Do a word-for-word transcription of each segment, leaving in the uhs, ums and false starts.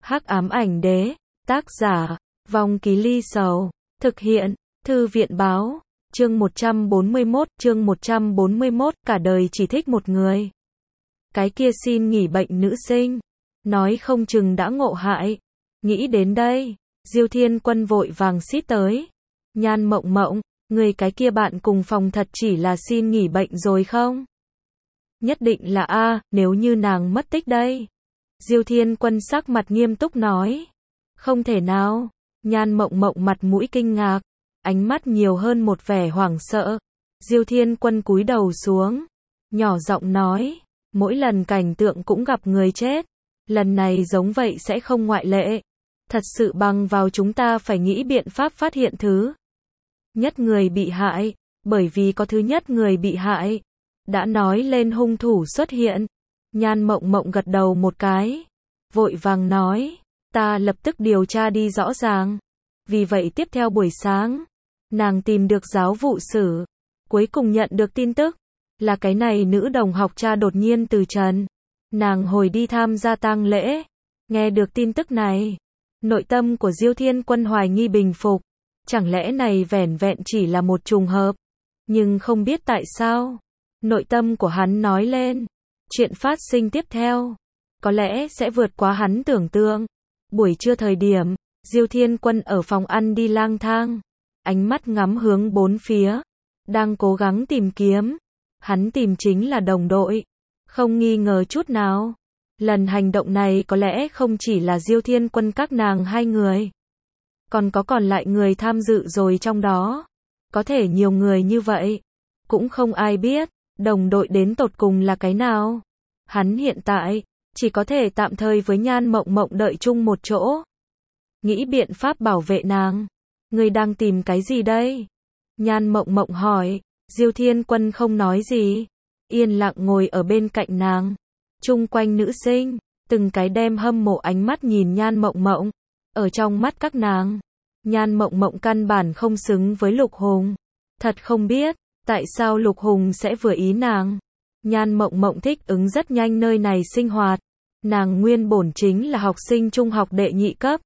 Hắc ám ảnh đế, tác giả, Vong Ký Ly Sầu, thực hiện, Thư viện báo, chương một trăm bốn mươi mốt, chương một trăm bốn mươi mốt, cả đời chỉ thích một người. Cái kia xin nghỉ bệnh nữ sinh, nói không chừng đã ngộ hại. Nghĩ đến đây, Diêu Thiên Quân vội vàng xít tới. Nhan Mộng Mộng, người cái kia bạn cùng phòng thật chỉ là xin nghỉ bệnh rồi không? Nhất định là a, nếu như nàng mất tích đây. Diêu Thiên Quân sắc mặt nghiêm túc nói. Không thể nào. Nhan Mộng Mộng mặt mũi kinh ngạc, ánh mắt nhiều hơn một vẻ hoảng sợ. Diêu Thiên Quân cúi đầu xuống, nhỏ giọng nói, mỗi lần cảnh tượng cũng gặp người chết, lần này giống vậy sẽ không ngoại lệ. Thật sự bằng vào chúng ta phải nghĩ biện pháp phát hiện thứ nhất người bị hại, bởi vì có thứ nhất người bị hại. Đã nói lên hung thủ xuất hiện. Nhan Mộng Mộng gật đầu một cái, vội vàng nói, ta lập tức điều tra đi rõ ràng. Vì vậy tiếp theo buổi sáng, nàng tìm được giáo vụ sử, cuối cùng nhận được tin tức, là cái này nữ đồng học cha đột nhiên từ trần. Nàng hồi đi tham gia tang lễ, nghe được tin tức này, nội tâm của Diêu Thiên Quân hoài nghi bình phục, chẳng lẽ này vẻn vẹn chỉ là một trùng hợp, nhưng không biết tại sao, nội tâm của hắn nói lên, chuyện phát sinh tiếp theo, có lẽ sẽ vượt quá hắn tưởng tượng. Buổi trưa thời điểm, Diêu Thiên Quân ở phòng ăn đi lang thang, ánh mắt ngắm hướng bốn phía, đang cố gắng tìm kiếm. Hắn tìm chính là đồng đội, không nghi ngờ chút nào. Lần hành động này có lẽ không chỉ là Diêu Thiên Quân các nàng hai người, còn có còn lại người tham dự rồi trong đó. Có thể nhiều người như vậy, cũng không ai biết, đồng đội đến tột cùng là cái nào. Hắn hiện tại, chỉ có thể tạm thời với Nhan Mộng Mộng đợi chung một chỗ. Nghĩ biện pháp bảo vệ nàng. Người đang tìm cái gì đây? Nhan Mộng Mộng hỏi. Diêu Thiên Quân không nói gì, yên lặng ngồi ở bên cạnh nàng. Chung quanh nữ sinh, từng cái đem hâm mộ ánh mắt nhìn Nhan Mộng Mộng. Ở trong mắt các nàng, Nhan Mộng Mộng căn bản không xứng với Lục Hùng. Thật không biết, tại sao Lục Hùng sẽ vừa ý nàng. Nhan Mộng Mộng thích ứng rất nhanh nơi này sinh hoạt. Nàng nguyên bổn chính là học sinh trung học đệ nhị cấp.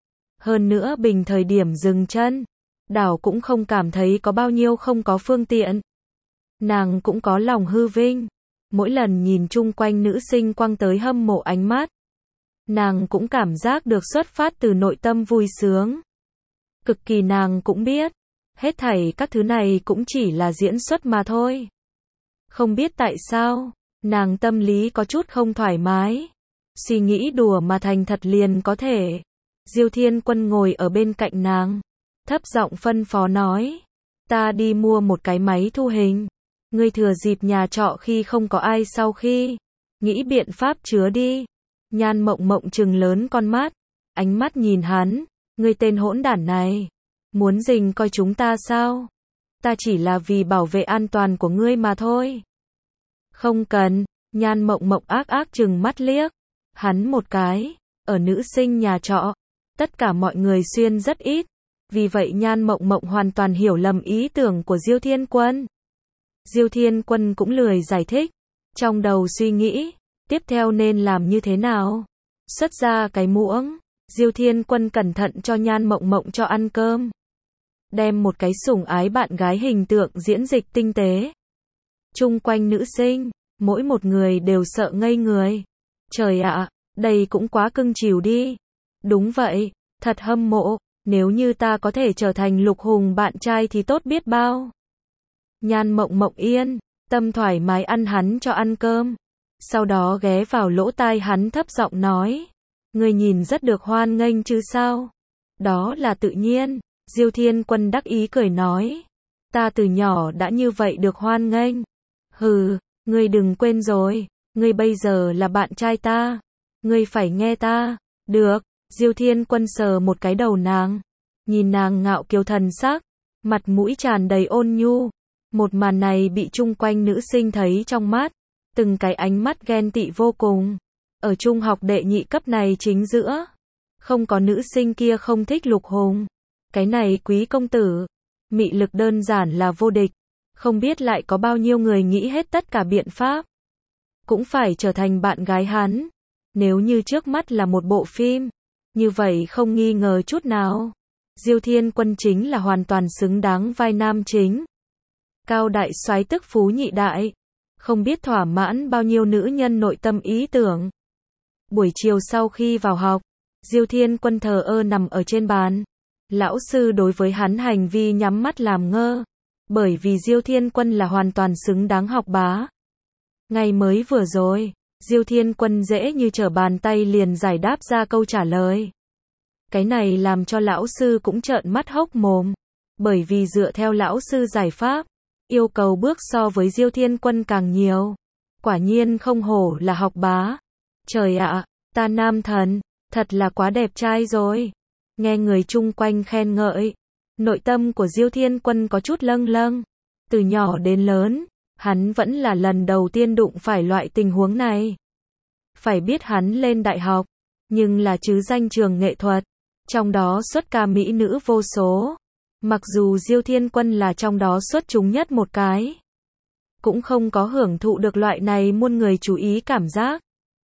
Hơn nữa bình thời điểm dừng chân, đảo cũng không cảm thấy có bao nhiêu không có phương tiện. Nàng cũng có lòng hư vinh. Mỗi lần nhìn chung quanh nữ sinh quăng tới hâm mộ ánh mắt, nàng cũng cảm giác được xuất phát từ nội tâm vui sướng. Cực kỳ nàng cũng biết, hết thảy các thứ này cũng chỉ là diễn xuất mà thôi. Không biết tại sao, nàng tâm lý có chút không thoải mái. Suy nghĩ đùa mà thành thật liền có thể. Diêu Thiên Quân ngồi ở bên cạnh nàng, thấp giọng phân phó nói, ta đi mua một cái máy thu hình. Ngươi thừa dịp nhà trọ khi không có ai sau khi, nghĩ biện pháp chứa đi. Nhan Mộng Mộng trừng lớn con mắt, ánh mắt nhìn hắn, ngươi tên hỗn đản này, muốn rình coi chúng ta sao? Ta chỉ là vì bảo vệ an toàn của ngươi mà thôi. Không cần. Nhan Mộng Mộng ác ác trừng mắt liếc hắn một cái. Ở nữ sinh nhà trọ, tất cả mọi người xuyên rất ít, vì vậy Nhan Mộng Mộng hoàn toàn hiểu lầm ý tưởng của Diêu Thiên Quân. Diêu Thiên Quân cũng lười giải thích, trong đầu suy nghĩ, tiếp theo nên làm như thế nào. Xuất ra cái muỗng, Diêu Thiên Quân cẩn thận cho Nhan Mộng Mộng cho ăn cơm. Đem một cái sủng ái bạn gái hình tượng diễn dịch tinh tế. Chung quanh nữ sinh, mỗi một người đều sợ ngây người. Trời ạ, đây cũng quá cưng chiều đi. Đúng vậy, thật hâm mộ, nếu như ta có thể trở thành Lục Hùng bạn trai thì tốt biết bao. Nhan Mộng Mộng yên tâm thoải mái ăn hắn cho ăn cơm, sau đó ghé vào lỗ tai hắn thấp giọng nói, ngươi nhìn rất được hoan nghênh chứ sao? Đó là tự nhiên. Diêu Thiên Quân đắc ý cười nói, ta từ nhỏ đã như vậy được hoan nghênh. Hừ, ngươi đừng quên rồi, ngươi bây giờ là bạn trai ta, ngươi phải nghe ta. Được. Diêu Thiên Quân sờ một cái đầu nàng, nhìn nàng ngạo kiều thần sắc, mặt mũi tràn đầy ôn nhu. Một màn này bị chung quanh nữ sinh thấy trong mắt, từng cái ánh mắt ghen tị vô cùng. Ở trung học đệ nhị cấp này chính giữa, không có nữ sinh kia không thích Lục Hùng. Cái này quý công tử, mị lực đơn giản là vô địch. Không biết lại có bao nhiêu người nghĩ hết tất cả biện pháp, cũng phải trở thành bạn gái hắn. Nếu như trước mắt là một bộ phim, Như vậy không nghi ngờ chút nào. Diêu Thiên Quân chính là hoàn toàn xứng đáng vai nam chính. Cao đại soái tức phú nhị đại. Không biết thỏa mãn bao nhiêu nữ nhân nội tâm ý tưởng. Buổi chiều sau khi vào học, Diêu Thiên Quân thờ ơ nằm ở trên bàn. Lão sư đối với hắn hành vi nhắm mắt làm ngơ. Bởi vì Diêu Thiên Quân là hoàn toàn xứng đáng học bá. Ngày mới vừa rồi, Diêu Thiên Quân dễ như trở bàn tay liền giải đáp ra câu trả lời. Cái này làm cho lão sư cũng trợn mắt hốc mồm. Bởi vì dựa theo lão sư giải pháp, yêu cầu bước so với Diêu Thiên Quân càng nhiều. Quả nhiên không hổ là học bá. Trời ạ, ta nam thần, thật là quá đẹp trai rồi. Nghe người chung quanh khen ngợi, nội tâm của Diêu Thiên Quân có chút lâng lâng. Từ nhỏ đến lớn, hắn vẫn là lần đầu tiên đụng phải loại tình huống này. Phải biết hắn lên đại học, nhưng là chứ danh trường nghệ thuật, trong đó xuất ca mỹ nữ vô số. Mặc dù Diêu Thiên Quân là trong đó xuất chúng nhất một cái, cũng không có hưởng thụ được loại này muôn người chú ý cảm giác.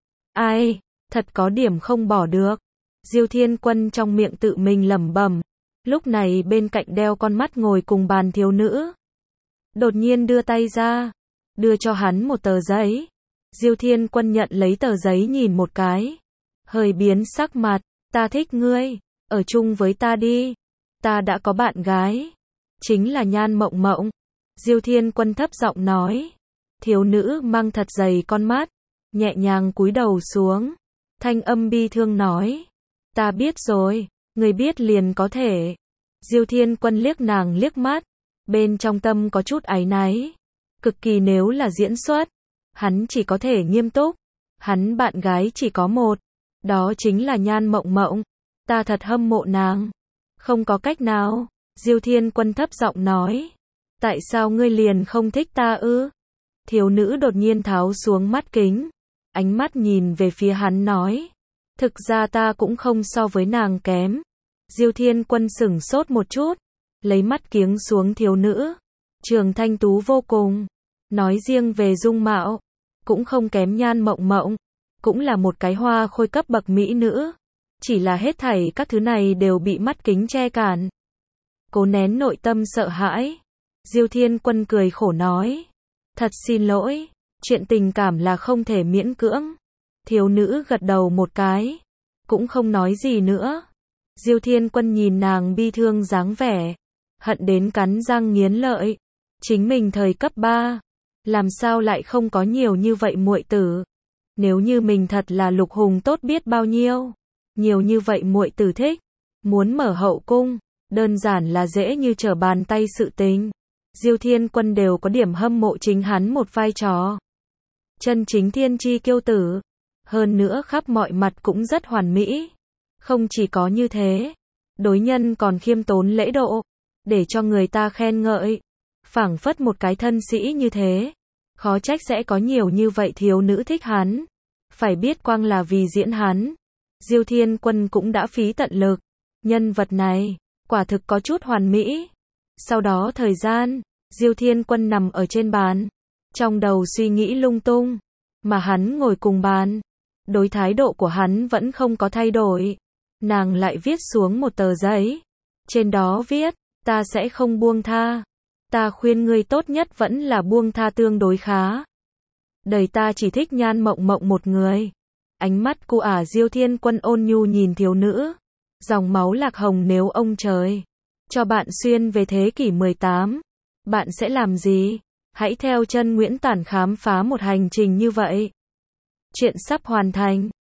Ai, thật có điểm không bỏ được. Diêu Thiên Quân trong miệng tự mình lẩm bẩm. Lúc này bên cạnh đeo con mắt ngồi cùng bàn thiếu nữ, đột nhiên đưa tay ra, đưa cho hắn một tờ giấy. Diêu Thiên Quân nhận lấy tờ giấy nhìn một cái, hơi biến sắc mặt. Ta thích ngươi, ở chung với ta đi. Ta đã có bạn gái, chính là Nhan Mộng Mộng. Diêu Thiên Quân thấp giọng nói. Thiếu nữ mang thật dày con mắt, nhẹ nhàng cúi đầu xuống, thanh âm bi thương nói. Ta biết rồi, người biết liền có thể. Diêu Thiên Quân liếc nàng liếc mắt, bên trong tâm có chút áy náy. Cực kỳ nếu là diễn xuất, hắn chỉ có thể nghiêm túc. Hắn bạn gái chỉ có một, đó chính là Nhan Mộng Mộng. Ta thật hâm mộ nàng. Không có cách nào. Diêu Thiên Quân thấp giọng nói. Tại sao ngươi liền không thích ta ư? Thiếu nữ đột nhiên tháo xuống mắt kính, ánh mắt nhìn về phía hắn nói. Thực ra ta cũng không so với nàng kém. Diêu Thiên Quân sửng sốt một chút, lấy mắt kiếng xuống thiếu nữ. Trường thanh tú vô cùng. Nói riêng về dung mạo, cũng không kém Nhan Mộng Mộng. Cũng là một cái hoa khôi cấp bậc mỹ nữ. Chỉ là hết thảy các thứ này đều bị mắt kính che cản. Cố nén nội tâm sợ hãi. Diêu Thiên Quân cười khổ nói. Thật xin lỗi, chuyện tình cảm là không thể miễn cưỡng. Thiếu nữ gật đầu một cái, cũng không nói gì nữa. Diêu Thiên Quân nhìn nàng bi thương dáng vẻ, hận đến cắn răng nghiến lợi. Chính mình thời cấp ba, làm sao lại không có nhiều như vậy muội tử. Nếu như mình thật là Lục Hùng tốt biết bao nhiêu. Nhiều như vậy muội tử thích. Muốn mở hậu cung, đơn giản là dễ như trở bàn tay sự tình. Diêu Thiên Quân đều có điểm hâm mộ chính hắn một vai trò. Chân chính thiên chi kiêu tử. Hơn nữa khắp mọi mặt cũng rất hoàn mỹ. Không chỉ có như thế, đối nhân còn khiêm tốn lễ độ, để cho người ta khen ngợi. Phảng phất một cái thân sĩ như thế. Khó trách sẽ có nhiều như vậy thiếu nữ thích hắn. Phải biết quang là vì diễn hắn, Diêu Thiên Quân cũng đã phí tận lực. Nhân vật này, quả thực có chút hoàn mỹ. Sau đó thời gian, Diêu Thiên Quân nằm ở trên bàn, trong đầu suy nghĩ lung tung, mà hắn ngồi cùng bàn. Đối thái độ của hắn vẫn không có thay đổi. Nàng lại viết xuống một tờ giấy. Trên đó viết, ta sẽ không buông tha. Ta khuyên ngươi tốt nhất vẫn là buông tha tương đối khá. Đời ta chỉ thích Nhan Mộng Mộng một người. Ánh mắt của ả Diêu Thiên Quân ôn nhu nhìn thiếu nữ. Dòng máu lạc hồng nếu ông trời cho bạn xuyên về thế kỷ mười tám, bạn sẽ làm gì? Hãy theo chân Nguyễn Tản khám phá một hành trình như vậy. Chuyện sắp hoàn thành.